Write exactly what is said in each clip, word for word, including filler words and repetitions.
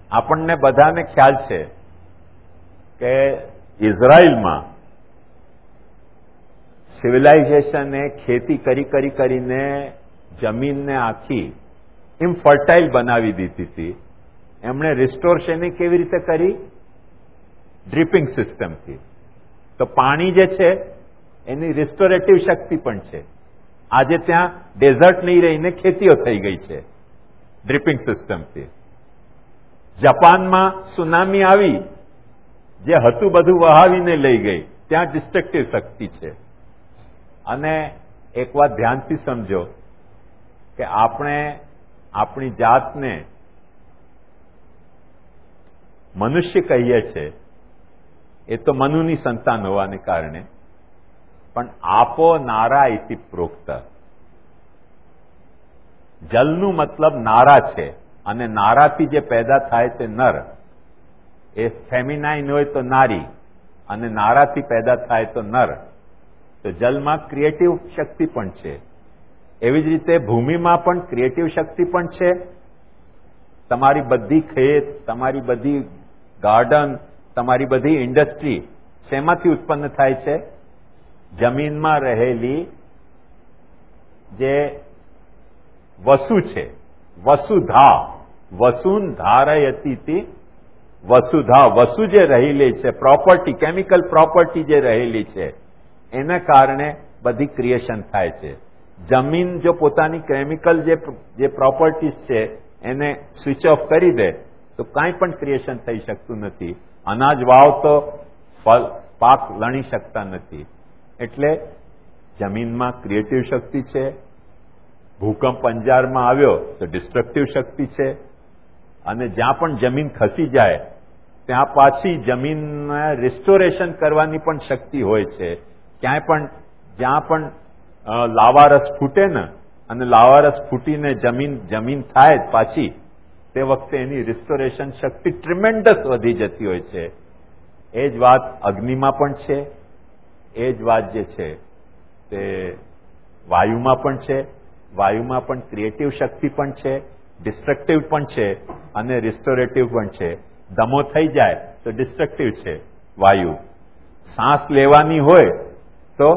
આપણને બધાને ખ્યાલ છે કે ઇઝરાયલમાં સિવિલાઇઝેશને ખેતી કરી કરી કરીને જમીનને આખી ઇનફર્ટાઇલ બનાવી દીધી હતી. એમણે રિસ્ટોરેશન કેવી રીતે કરી? ડ્રીપિંગ સિસ્ટમથી. તો પાણી જે છે એની રિસ્ટોરેટિવ શક્તિ પણ છે. આજે ત્યાં ડેઝર્ટ નહીં રહીને ખેતીઓ થઈ ગઈ છે ડ્રીપિંગ સિસ્ટમથી. જાપાનમાં સુનામી આવી, જે હતું બધું વહાવીને લઈ ગઈ. ત્યાં ડિસ્ટ્રક્ટિવ શક્તિ છે. અને એક વાત ધ્યાનથી સમજો કે આપણે આપણી જાતને મનુષ્ય કહીએ છીએ, એ તો મનુની સંતાન હોવાને કારણે, પણ આપો નારા ઇતિ પ્રોક્ત. જલનું મતલબ નારા છે, અને નારાથી જે પેદા થાય તે નર, એ ફેમિનાઇન હોય તો નારી, અને નારાથી પેદા થાય તો નર. તો જલમાં ક્રિએટિવ શક્તિ પણ છે. એવી જ રીતે ભૂમિમાં પણ ક્રિએટિવ શક્તિ પણ છે. તમારી બધી ખેત, તમારી બધી ગાર્ડન, તમારી બધી ઇન્ડસ્ટ્રી શેમાંથી ઉત્પન્ન થાય છે? જમીનમાં રહેલી જે વસુ છે, વસુધા, વસુન ધારયતી, વસુધા, વસુ જે રહેલી છે, પ્રોપર્ટી, કેમિકલ પ્રોપર્ટી જે રહેલી છે, એના કારણે બધી ક્રિએશન થાય છે. જમીન જો પોતાની કેમિકલ જે જે પ્રોપર્ટીઝ છે એને સ્વિચ ઓફ કરી દે તો કાંઈ પણ ક્રિએશન થઈ શકતું નથી. અનાજ વાવ તો ફળ પાક લણી શકતા નથી. એટલે જમીનમાં ક્રિએટિવ શક્તિ છે. ભૂકંપ અંજારમાં આવ્યો તો ડિસ્ટ્રક્ટિવ શક્તિ છે. અને જ્યાં પણ જમીન ખસી જાય ત્યાં પાછી જમીનને રિસ્ટોરેશન કરવાની પણ શક્તિ હોય છે. ક્યાંય પણ જ્યાં પણ લાવારસ ફૂટે ને, અને લાવારસ ફૂટીને જમીન જમીન થાય પાછી, તે વખતે એની રિસ્ટોરેશન શક્તિ ટ્રિમેન્ડસ વધી જતી હોય છે. એ જ વાત અગ્નિમાં પણ છે. એ જ વાત જે છે તે વાયુમાં પણ છે. વાયુમાં પણ ક્રિએટિવ શક્તિ પણ છે, ડિસ્ટ્રક્ટિવ પણ છે, અને રિસ્ટોરેટિવ પણ છે. દમો થઈ જાય તો ડિસ્ટ્રક્ટિવ છે વાયુ. શ્વાસ લેવાની હોય તો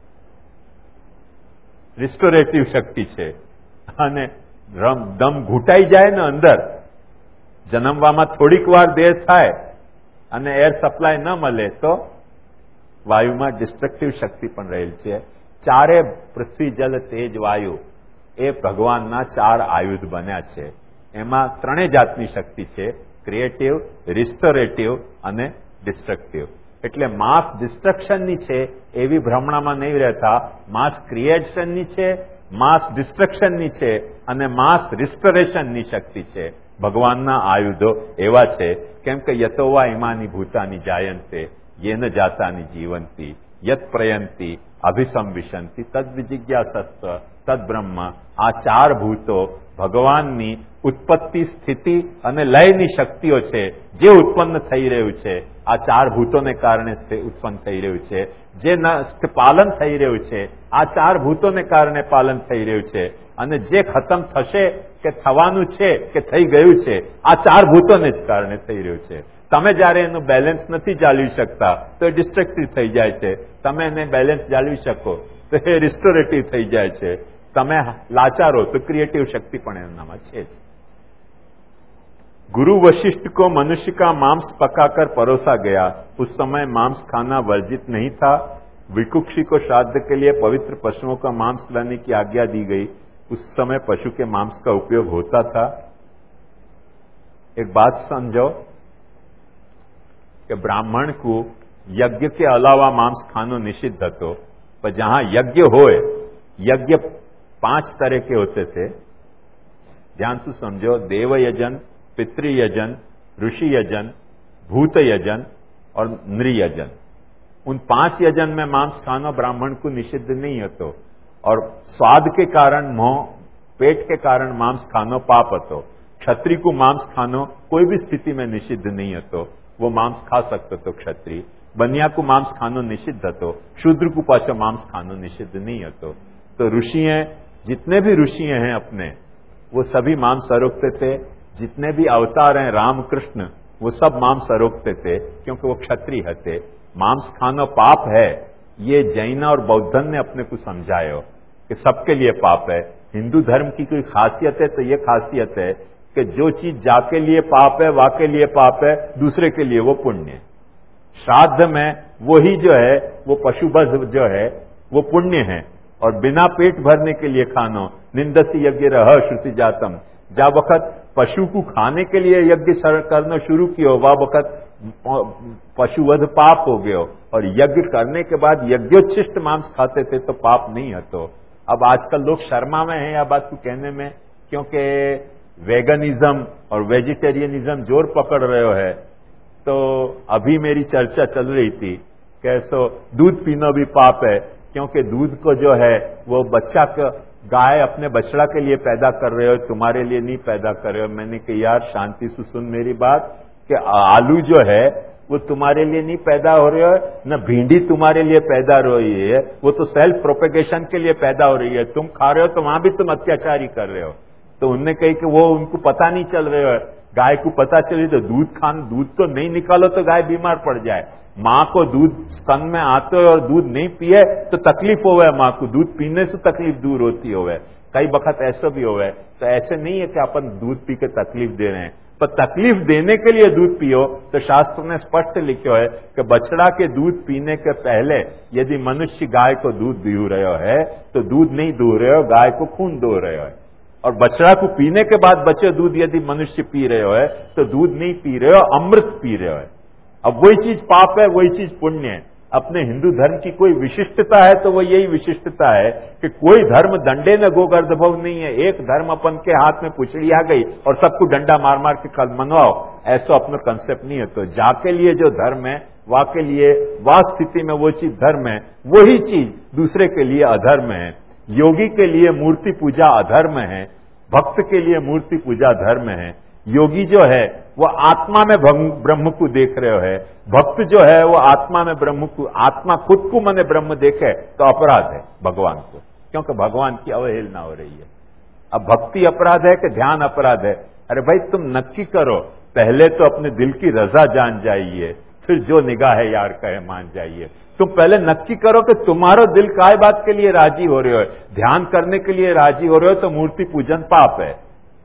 રિસ્ટોરેટિવ શક્તિ છે. અને દમ ઘૂંટાઈ જાય ને અંદર, જન્મવામાં થોડીક વાર દેર થાય અને એર સપ્લાય ન મળે તો વાયુમાં ડિસ્ટ્રક્ટિવ શક્તિ પણ રહેલ છે. ચારે પૃથ્વી, જલ, તેજ, વાયુ એ ભગવાનના ચાર આયુધ બન્યા છે. એમાં ત્રણેય જાતની શક્તિ છે, ક્રિએટિવ, રિસ્ટોરેટિવ અને ડિસ્ટ્રક્ટિવ. એટલે માસ ડિસ્ટ્રક્શનની છે એવી ભ્રમણામાં નહીં રહેતા. માસ ક્રિએશનની છે, માસ ડિસ્ટ્રક્શનની છે, અને માસ રિસ્ટોરેશનની શક્તિ છે. ભગવાનના આયુધો એવા છે. કેમ કે યતોવા ઇમાની ભૂતાની જાયંતે યેન જાતાની જીવંતી યત પ્રયંતી અભિસંવિશંતિ તદ વિજિજ્ઞાસસ્વ તદ બ્રહ્મ. આ ચાર ભૂતો ભગવાનની ઉત્પત્તિ, સ્થિતિ અને લયની શક્તિઓ છે. જે ઉત્પન્ન થઈ રહ્યું છે આ ચાર ભૂતોને કારણે ઉત્પન્ન થઈ રહ્યું છે. જે પાલન થઈ રહ્યું છે આ ચાર ભૂતોને કારણે પાલન થઈ રહ્યું છે. અને જે ખતમ થશે કે થવાનું છે કે થઈ ગયું છે આ ચાર ભૂતોને જ કારણે થઈ રહ્યું છે. તમે જ્યારે એનું બેલેન્સ નથી જાળવી શકતા તો એ ડિસ્ટ્રક્ટિવ થઈ જાય છે. તમે એને બેલેન્સ જાળવી શકો તો એ રિસ્ટોરેટિવ થઈ જાય છે. તમે લાચારો તો ક્રિએટિવ शक्ति પણ એમનામાં છે. गुरु वशिष्ठ को मनुष्य का मांस पकाकर परोसा गया. उस समय मांस खाना वर्जित नहीं था. विकुक्षी को श्राद्ध के लिए पवित्र पशुओं का मांस लाने की आज्ञा दी गई. उस समय पशु के मांस का उपयोग होता था. एक बात समझो कि ब्राह्मण को यज्ञ के अलावा मांस खानो निषिद्ध હતો. पर जहां यज्ञ होए, यज्ञ पांच तरह के होते थे. ध्यान से समझो. देव यजन, पितृयजन, ऋषि यजन, भूत यजन और नृयजन. उन पांच यजन में मांस खाना ब्राह्मण को निषिद्ध नहीं હતો. और स्वाद के कारण, मोह, पेट के कारण मांस खानो पाप હતો. क्षत्रिय को मांस खानो कोई भी स्थिति में निषिद्ध नहीं હતો. वो मांस खा सकते तो क्षत्रिय. बनिया को मांस खानो निषिद्ध હતો. शूद्र को पाछो मांस खानो निषिद्ध नहीं હતો. तो ऋषि, जितने भी ऋषि हैं अपने, वो सभी मांस आरोपते थे. जितने भी अवतार हैं राम कृष्ण वो सब मांस अरोगते थे क्योंकि वो क्षत्रिय थे। मांस खाना पाप है ये जैन और बौद्धन ने अपने को समझायो कि सबके लिए पाप है। हिंदू धर्म की कोई खासियत है तो ये खासियत है कि जो चीज जाके लिए पाप है वाके लिए पाप है, दूसरे के लिए वो पुण्य है। श्राद्ध में वही जो है वो पशुवध जो है वो पुण्य है, और बिना पेट भरने के लिए खानो निंदसी यज्ञ रह श्रुति जातम। जब वक्त पशु को खाने के लिए यज्ञ करना शुरू किया वह वक्त पशुवध पाप हो गयो, और यज्ञ करने के बाद यज्ञोच्छिष्ट मांस खाते थे तो पाप नहीं हतो। अब आजकल लोग शर्मा में हैं या बात को कहने में, क्योंकि वेगनिज्म और वेजिटेरियनिज्म जोर पकड़ रहे है। तो अभी मेरी चर्चा चल रही थी कैसो दूध पीना भी पाप है, क्योंकि दूध को जो है वो बच्चा का गाय अपने बछड़ा के लिए पैदा कर रहे हो, तुम्हारे लिए नहीं पैदा कर रहे हो। मैंने कहा यार शांति से सुन मेरी बात कि आलू जो है वो तुम्हारे लिए नहीं पैदा हो रही है, न भिंडी तुम्हारे लिए पैदा हो रही है, वो तो सेल्फ प्रोपेगेशन के लिए पैदा हो रही है। तुम खा रहे हो तो वहां भी तुम अत्याचारी कर रहे हो। तो उनने कही कि वो उनको पता नहीं चल रहा है, गाय को पता चली तो दूध खान दूध तो नहीं निकालो तो गाय बीमार पड़ जाए। माँ को दूध स्तन में आते हो और दूध नहीं पिए तो तकलीफ होवे, माँ को दूध पीने से तकलीफ दूर होती होवे। कई वक्त ऐसा भी होवे। तो ऐसे नहीं है कि अपन दूध पी के तकलीफ दे रहे हैं, पर तकलीफ देने के लिए दूध पियो तो शास्त्र ने स्पष्ट लिखा है कि बछड़ा के दूध पीने के पहले यदि मनुष्य गाय को दूध दू रहे है तो दूध नहीं दू रहे हो, गाय को खून दो रहे हो। और बछड़ा को पीने के बाद बचे दूध यदि मनुष्य पी रहे हो तो दूध नहीं पी रहे हो, अमृत पी रहे हो। अब वही चीज पाप है, वही चीज पुण्य है। अपने हिंदू धर्म की कोई विशिष्टता है तो वो यही विशिष्टता है कि कोई धर्म दंडे न गो गर्दभव नहीं है। एक धर्म अपन के हाथ में पुछड़ी आ गई और सबको डंडा मार मार के कल मनवाओ, ऐसा अपना कंसेप्ट नहीं है। तो जाके लिए जो धर्म है वा के लिए वा स्थिति में वो चीज धर्म है, वही चीज दूसरे के लिए अधर्म है। योगी के लिए मूर्ति पूजा अधर्म है, भक्त के लिए मूर्ति पूजा धर्म है। योगी जो है वो आत्मा में ब्रह्म को देख रहे है, भक्त जो है वो आत्मा में ब्रह्म को, आत्मा खुद को मने ब्रह्म देखे तो अपराध है भगवान को, क्योंकि भगवान की अवहेलना हो रही है। अब भक्ति अपराध है कि ध्यान अपराध है? अरे भाई तुम नक्की करो, पहले तो अपने दिल की रजा जान जाइए, फिर जो निगाह है यार कहे मान जाइए। तुम पहले नक्की करो कि तुम्हारा दिल काय बात के लिए राजी हो रहे हो। ध्यान करने के लिए राजी हो रहे हो तो मूर्ति पूजन पाप है।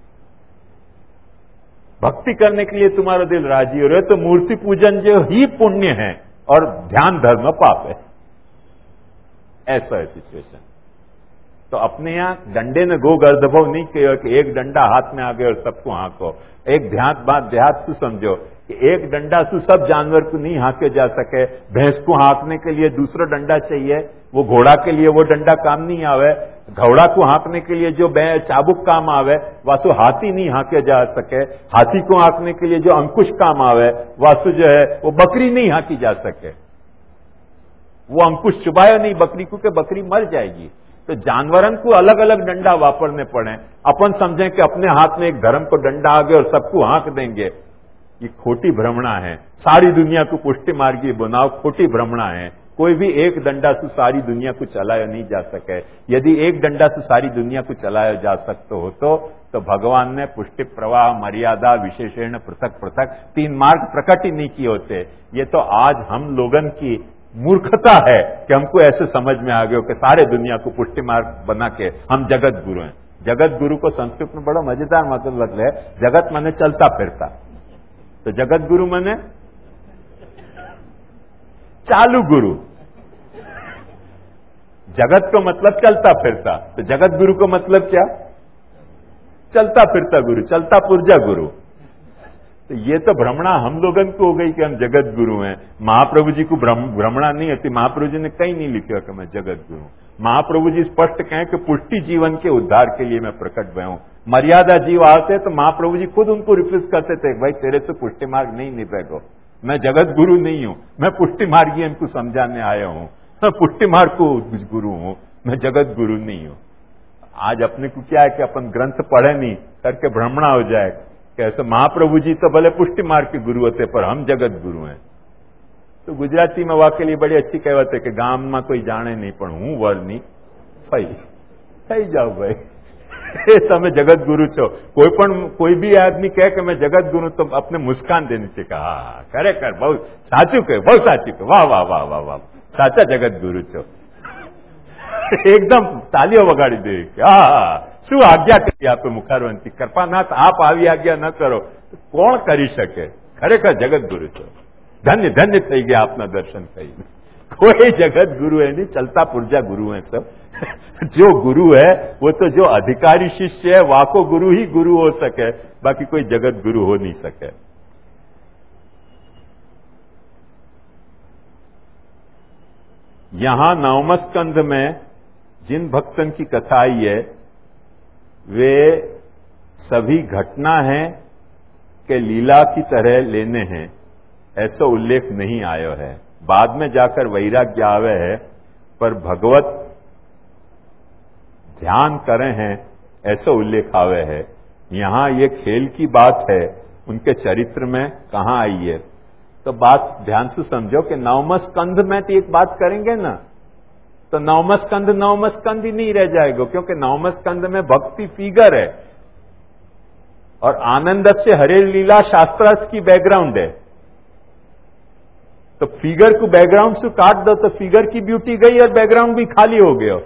भक्ति करने के लिए तुम्हारा दिल राजी हो रहे हो तो मूर्ति पूजन जो ही पुण्य है और ध्यान धर्म पाप है। ऐसा है सिचुएशन। तो अपने यहां डंडे ने गो गर्दभव नहीं कहो कि एक डंडा हाथ में आ गया और सबको हाँको। एक ध्यान बात देहात से समझो कि एक डंडा से सब जानवर को नहीं हाँके जा सके। भैंस को हाँकने के लिए दूसरा डंडा चाहिए, वो घोड़ा के लिए वो डंडा काम नहीं आवे। घोड़ा को हाँकने के लिए जो चाबुक काम आवे वासु हाथी नहीं हाँके जा सके। हाथी को हाँकने के लिए जो अंकुश काम आवे वासु जो है वो बकरी नहीं हाँकी जा सके। वो अंकुश चुबाया नहीं बकरी को कि बकरी मर जाएगी। तो जानवरन को अलग अलग डंडा वापरने पड़े। अपन समझें कि अपने हाथ में एक धर्म को डंडा आ गया और सबको हाँक देंगे, ये खोटी भ्रमणा है। सारी दुनिया को पुष्टि मार्गी बनाओ, खोटी भ्रमणा है। कोई भी एक डंडा से सारी दुनिया को चलाया नहीं जा सके। यदि एक डंडा से सारी दुनिया को चलाया जा सकता हो तो, तो भगवान ने पुष्टि प्रवाह मर्यादा विशेषण पृथक पृथक तीन मार्ग प्रकट ही नहीं किए होते। ये तो आज हम लोगन की मूर्खता है कि हमको ऐसे समझ में आ गया कि सारे दुनिया को पुष्टि मार्ग बना के हम जगत गुरु हैं। जगत गुरु को संस्कृत में बड़ा मजेदार मतलब है। जगत माने चलता फिरता, तो जगत गुरु माने चालू गुरु। जगत को मतलब चलता फिरता, तो जगत गुरु को मतलब क्या? चलता फिरता गुरु, चलता पुर्जा गुरु। तो ये तो भ्रमणा हम लोगन को हो गई कि हम जगत गुरु हैं। महाप्रभु जी को भ्रमणा नहीं होती। महाप्रभु जी ने कहीं नहीं लिखा कि मैं जगत गुरु हूं। महाप्रभु जी स्पष्ट कहें कि पुष्टि जीवन के उद्धार के लिए मैं प्रकट हुआ हूं। मर्यादा जीव आते तो महाप्रभु जी खुद उनको रिफ्यूज करते थे, भाई तेरे से पुष्टि मार्ग नहीं निभेगा, मैं जगत गुरु नहीं हूं, मैं पुष्टि मार्गी इनको समझाने आया हूं। मैं पुष्टि मार्ग को गुरु हूं, मैं जगत गुरु नहीं हूं। आज अपने को क्या है कि अपन ग्रंथ पढ़े नहीं करके भ्रमणा हो जाए। कैसे महाप्रभु जी तो भले पुष्टि मार्ग के गुरु होते पर हम जगत गुरु हैं। तो गुजराती में वाकई लिए बड़ी अच्छी कहावत है कि गाम में कोई जाने नहीं पण हूं वर नहीं थई थई जाओ भाई। તમે જગત ગુરુ છો. કોઈ પણ કોઈ બી આદમી કહે કે મેં જગત ગુરુ, તો આપને મુસ્કાન દેની છે કે હા ખરેખર બહુ સાચું કહ્યું, બહુ સાચું કહ્યું, વાહ વાહ વાહ વાહ વાહ, સાચા જગત ગુરુ છો. એકદમ તાલીઓ વગાડી દે કે હા શું આજ્ઞા કરી આપે મુખારવંતી, કૃપાનાથ આપ આવી આજ્ઞા ન કરો કોણ કરી શકે. ખરેખર જગત ગુરુ છો, ધન્ય ધન્ય થઈ ગયા આપના દર્શન થઈને. कोई जगत गुरु है नहीं, चलता पुर्जा गुरु है सब. जो गुरु है वो तो जो अधिकारी शिष्य है वाको गुरु ही गुरु हो सके, बाकी कोई जगत गुरु हो नहीं सके. यहां नवम स्कंध में जिन भक्तन की कथा आई है वे सभी घटना है कि लीला की तरह लेने हैं, ऐसा उल्लेख नहीं आयो है. बाद में जाकर वैराग्य आवे है, पर भगवत ध्यान करें हैं ऐसा उल्लेख आवे है. यहां ये खेल की बात है, उनके चरित्र में कहां आई है. तो बात ध्यान से समझो कि नवम स्कंध में तो एक बात करेंगे ना, तो नवम स्कंध नवम स्कंध ही नहीं रह जाएगा, क्योंकि नवम स्कंध में भक्ति फिगर है और आनंद से हरे लीला शास्त्रार्थ की बैकग्राउंड है. तो फिगर को बैकग्राउंड से काट दो तो फिगर की ब्यूटी गई और बैकग्राउंड भी खाली हो गया.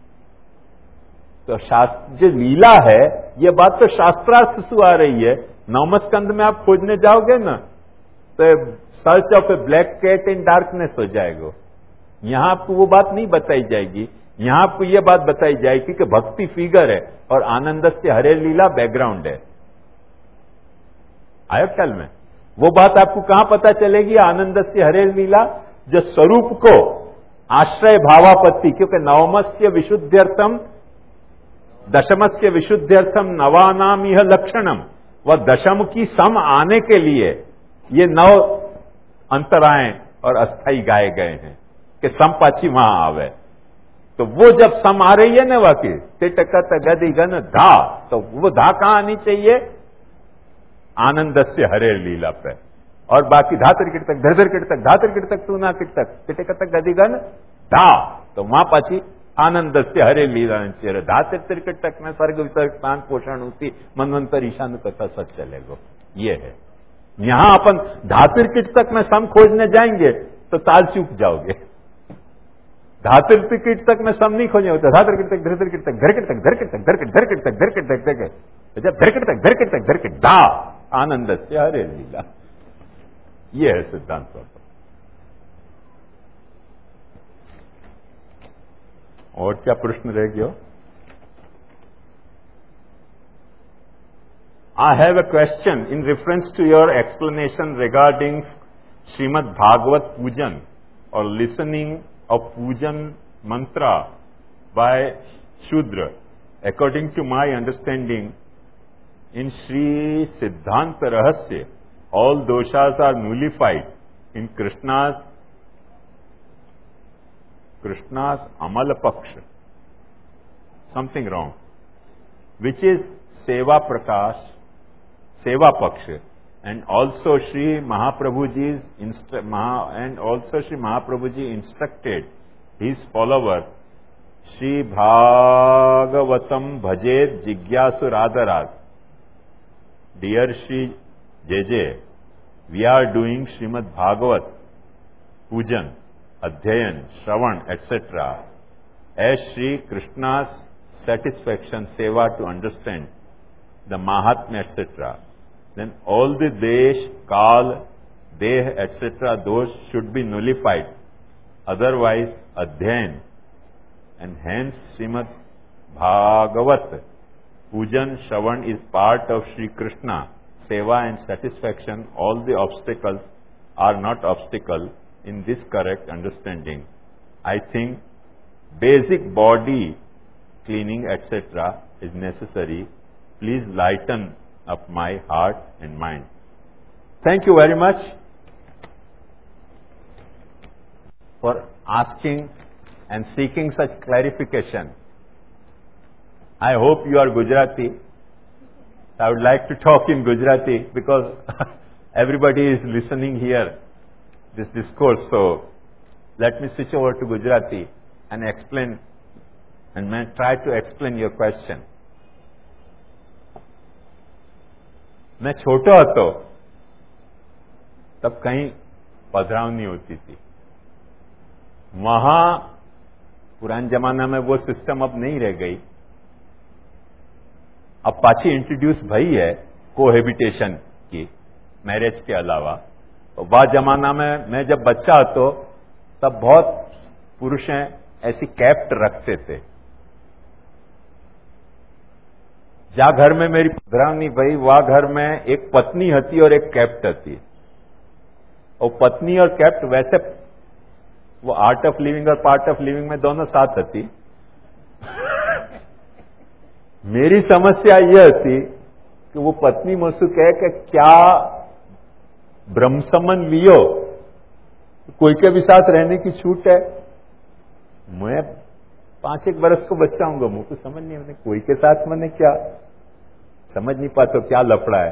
तो शास्त्र जो लीला है ये बात तो शास्त्रार्थ से आ रही है. नवम स्कंध में आप खोजने जाओगे ना तो search of a black cat in darkness हो जाएगा. यहां आपको वो बात नहीं बताई जाएगी, यहां आपको ये बात बताई जाएगी कि भक्ति फिगर है और आनंद से हरे लीला बैकग्राउंड है. आयो ख्याल में? वो बात आपको कहां पता चलेगी? आनंद से हरे लीला जो स्वरूप को आश्रय भावापत्ति, क्योंकि नवमस्य विशुद्ध्यर्थम दशमस्य विशुद्ध्यर्थम नवानाम यह लक्षणम, वह दशम की सम आने के लिए ये नव अंतराएं और अस्थाई गाए गए हैं कि सम पाछी वहां आवे. तो वो जब सम आ रही है ना वाकई तिटकत गदि गन धा, तो वो धा कहां आनी चाहिए? आनंद से हरे लीला पे. और बाकी धातर किट तक धर किट तक धातर किट तक तू ना किट तक तिटक तक गदिगन धा, तो वहां पाछी आनंद से हरे लीला से धातर त्रिकट तक में स्वर्ग विसर्ग स्थान पोषण होती मनवंतर ईशान कथा सब चलेगा. ये है. यहां अपन धातर किट तक में सम खोजने जाएंगे तो ताल चूक जाओगे. धातर किट तक में सम नहीं खोजे होता. धातर किट तक धर किट तक धर किट तक धर किट तक धर किट धर किट तक धर किट तक धर किट जब धरकट तक धरकट तक धरकट धा आनंद से हरे लीला. ये है सिद्धांत. और क्या प्रश्न रह गया? I have a question in reference to your explanation regarding Shrimad Bhagwat pujan और listening of pujan mantra by Shudra. According to my understanding, in Sri Siddhanta Rahasya, all doshas are nullified in Krishna's Krishna's Amala Paksha. Something wrong. Which is Seva Prakash, Seva Paksha. And also Sri Mahaprabhuji's instru- Maha, and also Sri Mahaprabhuji instructed his followers, Shri Bhagavatam Bhajet Jigyasu Radharad. Dear Shri J J, we are doing Srimad Bhagavat, Pujan, Adhyayan, Shravan, et cetera as Shri Krishna's satisfaction, seva to understand the Mahatmya, et cetera. Then all the Desh, Kal, Deh, et cetera, those should be nullified. Otherwise, Adhyayan and hence Srimad Bhagavat, Pujan, Shravan is part of Shri Krishna. Seva and satisfaction, all the obstacles are not obstacle in this correct understanding. I think basic body cleaning, et cetera is necessary. Please lighten up my heart and mind. Thank you very much for asking and seeking such clarification. I hope you are Gujarati. I would like to talk in Gujarati because everybody is listening here, this discourse. So let me switch over to Gujarati and explain and may try to explain your question. मैं छोटो હતો तब कहीं पधरावनी होती थी। वहां पुराने जमाना में वो सिस्टम अब नहीं रह गई, अब पाछी इंट्रोड्यूस भई है कोहेबिटेशन की, मैरिज के अलावा। तो वह जमाना में मैं जब बच्चा હતો तब बहुत पुरुष ऐसी कैप्ट रखते थे। जा घर में मेरी पधरावनी भई वह घर में एक पत्नी हती और एक कैप्ट हती, और पत्नी और कैप्ट वैसे वो आर्ट ऑफ लिविंग और पार्ट ऑफ लिविंग में दोनों साथ हती। मेरी समस्या यह थी कि वो पत्नी मुझसे कहे कि क्या ब्रह्मसमन लियो, कोई के भी साथ रहने की छूट है। मैं पांच एक बरस को बच्चा हूंगा, मुझको समझ नहीं, मैंने कोई के साथ मैंने क्या समझ नहीं पाता क्या लफड़ा है।